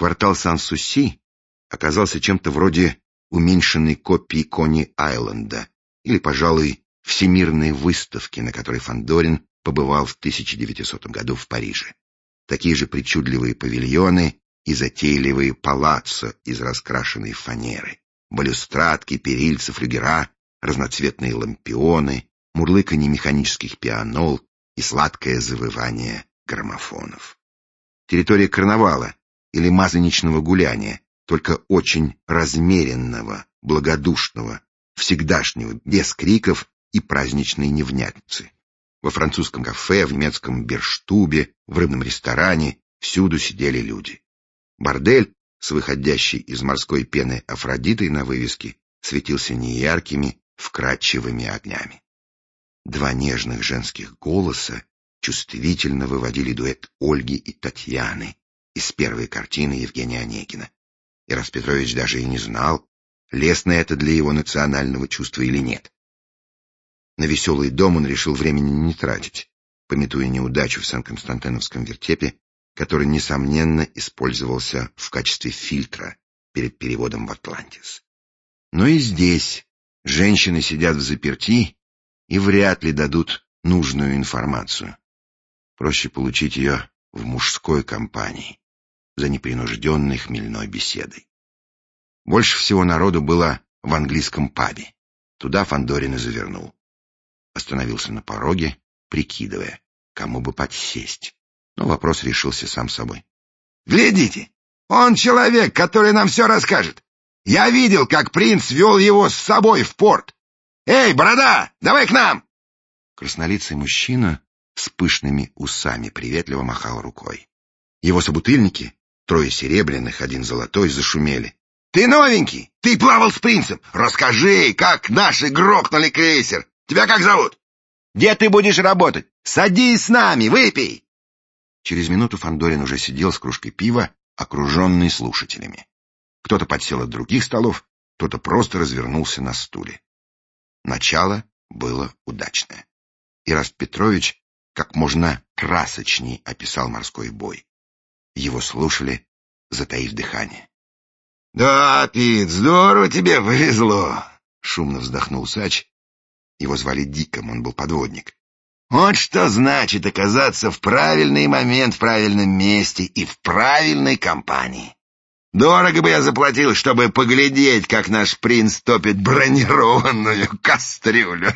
Квартал Сан-Суси оказался чем-то вроде уменьшенной копии Кони-Айленда или, пожалуй, всемирной выставки, на которой Фандорин побывал в 1900 году в Париже. Такие же причудливые павильоны и затейливые палаццо из раскрашенной фанеры, балюстрадки, перильца, флюгера, разноцветные лампионы, мурлыканье механических пианол и сладкое завывание граммофонов. Территория карнавала или масляничного гуляния, только очень размеренного, благодушного, всегдашнего, без криков и праздничной невнятицы. Во французском кафе, в немецком Берштубе, в рыбном ресторане всюду сидели люди. Бордель с выходящей из морской пены Афродитой на вывеске светился неяркими, вкрадчивыми огнями. Два нежных женских голоса чувствительно выводили дуэт Ольги и Татьяны из первой картины Евгения Онегина. Ирас Петрович даже и не знал, лестно это для его национального чувства или нет. На веселый дом он решил времени не тратить, памятуя неудачу в Сан-Константиновском вертепе, который, несомненно, использовался в качестве фильтра перед переводом в Атлантис. Но и здесь женщины сидят взаперти и вряд ли дадут нужную информацию. Проще получить ее в мужской компании, за непринужденной хмельной беседой. Больше всего народу было в английском пабе. Туда Фандорин и завернул. Остановился на пороге, прикидывая, кому бы подсесть. Но вопрос решился сам собой. «Глядите, он человек, который нам все расскажет. Я видел, как принц вел его с собой в порт. Эй, борода, давай к нам!» Краснолицый мужчина с пышными усами приветливо махал рукой. Его собутыльники, трое серебряных, один золотой, зашумели. «Ты новенький, ты плавал с принцем. Расскажи, как наши грохнули крейсер. Тебя как зовут? Где ты будешь работать? Садись с нами, выпей!» Через минуту Фандорин уже сидел с кружкой пива, окруженный слушателями. Кто-то подсел от других столов, кто-то просто развернулся на стуле. Начало было удачное. Ирас Петрович как можно красочней описал морской бой. Его слушали, затаив дыхание. «Да, Пит, здорово тебе повезло!» — шумно вздохнул Сач. Его звали Диком, он был подводник. «Вот что значит оказаться в правильный момент в правильном месте и в правильной компании. Дорого бы я заплатил, чтобы поглядеть, как наш принц топит бронированную кастрюлю.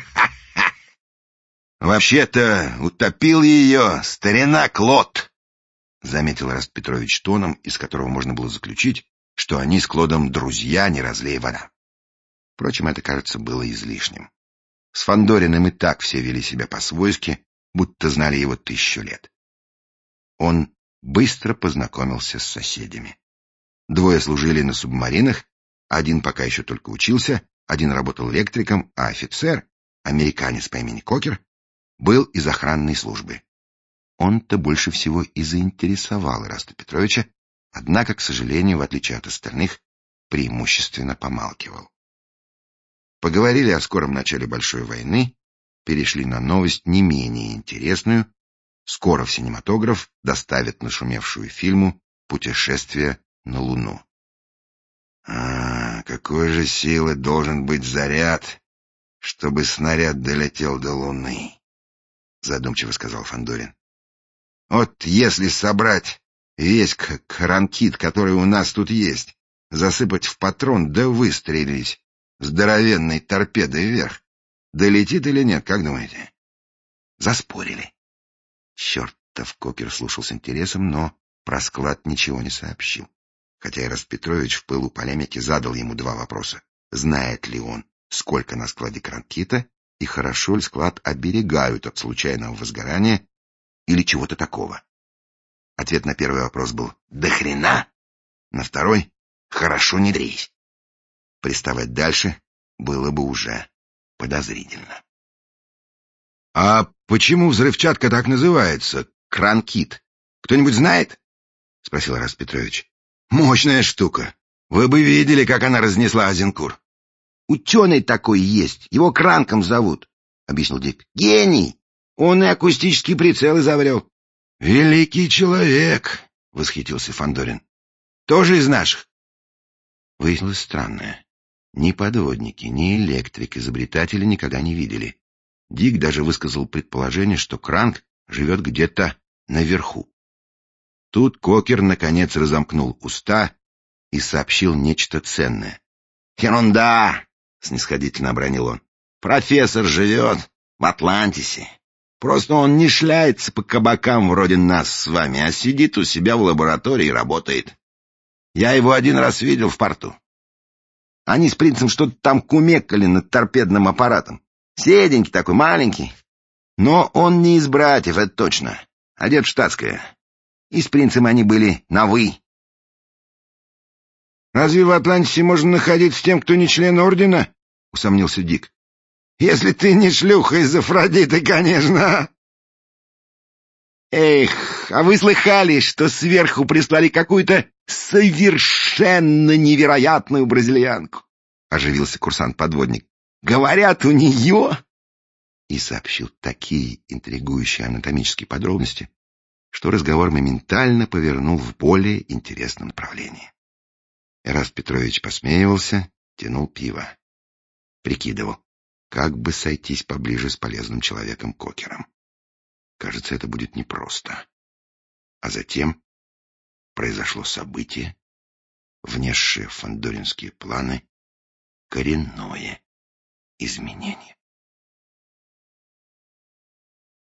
Вообще-то утопил ее старина Клод», — заметил Ирас Петрович тоном, из которого можно было заключить, что они с Клодом друзья, не разлей вода. Впрочем, это, кажется, было излишним. С Фандориным и так все вели себя по-свойски, будто знали его 1000 лет. Он быстро познакомился с соседями. Двое служили на субмаринах, один пока еще только учился, один работал электриком, а офицер, американец по имени Кокер, был из охранной службы. Он-то больше всего и заинтересовал Ираста Петровича, однако, к сожалению, в отличие от остальных, преимущественно помалкивал. Поговорили о скором начале большой войны, перешли на новость не менее интересную. Скоро в синематограф доставят нашумевшую фильму «Путешествие на Луну». Какой же силы должен быть заряд, чтобы снаряд долетел до Луны?» — задумчиво сказал Фандорин. «Вот если собрать весь карантит, который у нас тут есть, засыпать в патрон да выстрелить здоровенной торпедой вверх, долетит или нет, как думаете?» Заспорили. Чертов Кокер слушал с интересом, но про склад ничего не сообщил. Хотя Ирас Петрович в пылу полемики задал ему 2 вопроса. Знает ли он, сколько на складе кранкита, и хорошо ли склад оберегают от случайного возгорания или чего-то такого? Ответ на первый вопрос был «до хрена», на второй «хорошо не дрейсь». Приставать дальше было бы уже подозрительно. «А почему взрывчатка так называется? Кранкит? Кто-нибудь знает?» — спросил Ирас Петрович. «Мощная штука. Вы бы видели, как она разнесла Азенкур». «Ученый такой есть, его Кранком зовут», — объяснил Дик. «Гений! Он и акустический прицел изобрел». «Великий человек!» — восхитился Фандорин. Тоже из наших?» Выяснилось странное. Ни подводники, ни электрик-изобретатели никогда не видели. Дик даже высказал предположение, что Кранк живет где-то наверху. Тут Кокер наконец разомкнул уста и сообщил нечто ценное. «Ерунда!» — снисходительно обронил он. «Профессор живет в Атлантисе. Просто он не шляется по кабакам вроде нас с вами, а сидит у себя в лаборатории и работает. Я его один раз видел в порту. Они с принцем что-то там кумекали над торпедным аппаратом. Седенький такой, маленький. Но он не из братьев, это точно. Одет в штатское. И с принцем они были на «вы». «Разве в Атлантисе можно находиться с тем, кто не член ордена?» — усомнился Дик. «Если ты не шлюха из Афродиты, конечно». «Эх, а вы слыхали, что сверху прислали какую-то совершенно невероятную бразильянку?» — оживился курсант-подводник. «Говорят, у нее...» И сообщил такие интригующие анатомические подробности, что разговор моментально повернул в более интересном направлении. Эраст Петрович посмеивался, тянул пиво. Прикидывал, как бы сойтись поближе с полезным человеком Кокером. Кажется, это будет непросто. А затем произошло событие, внесшее в фандоринские планы коренное изменение.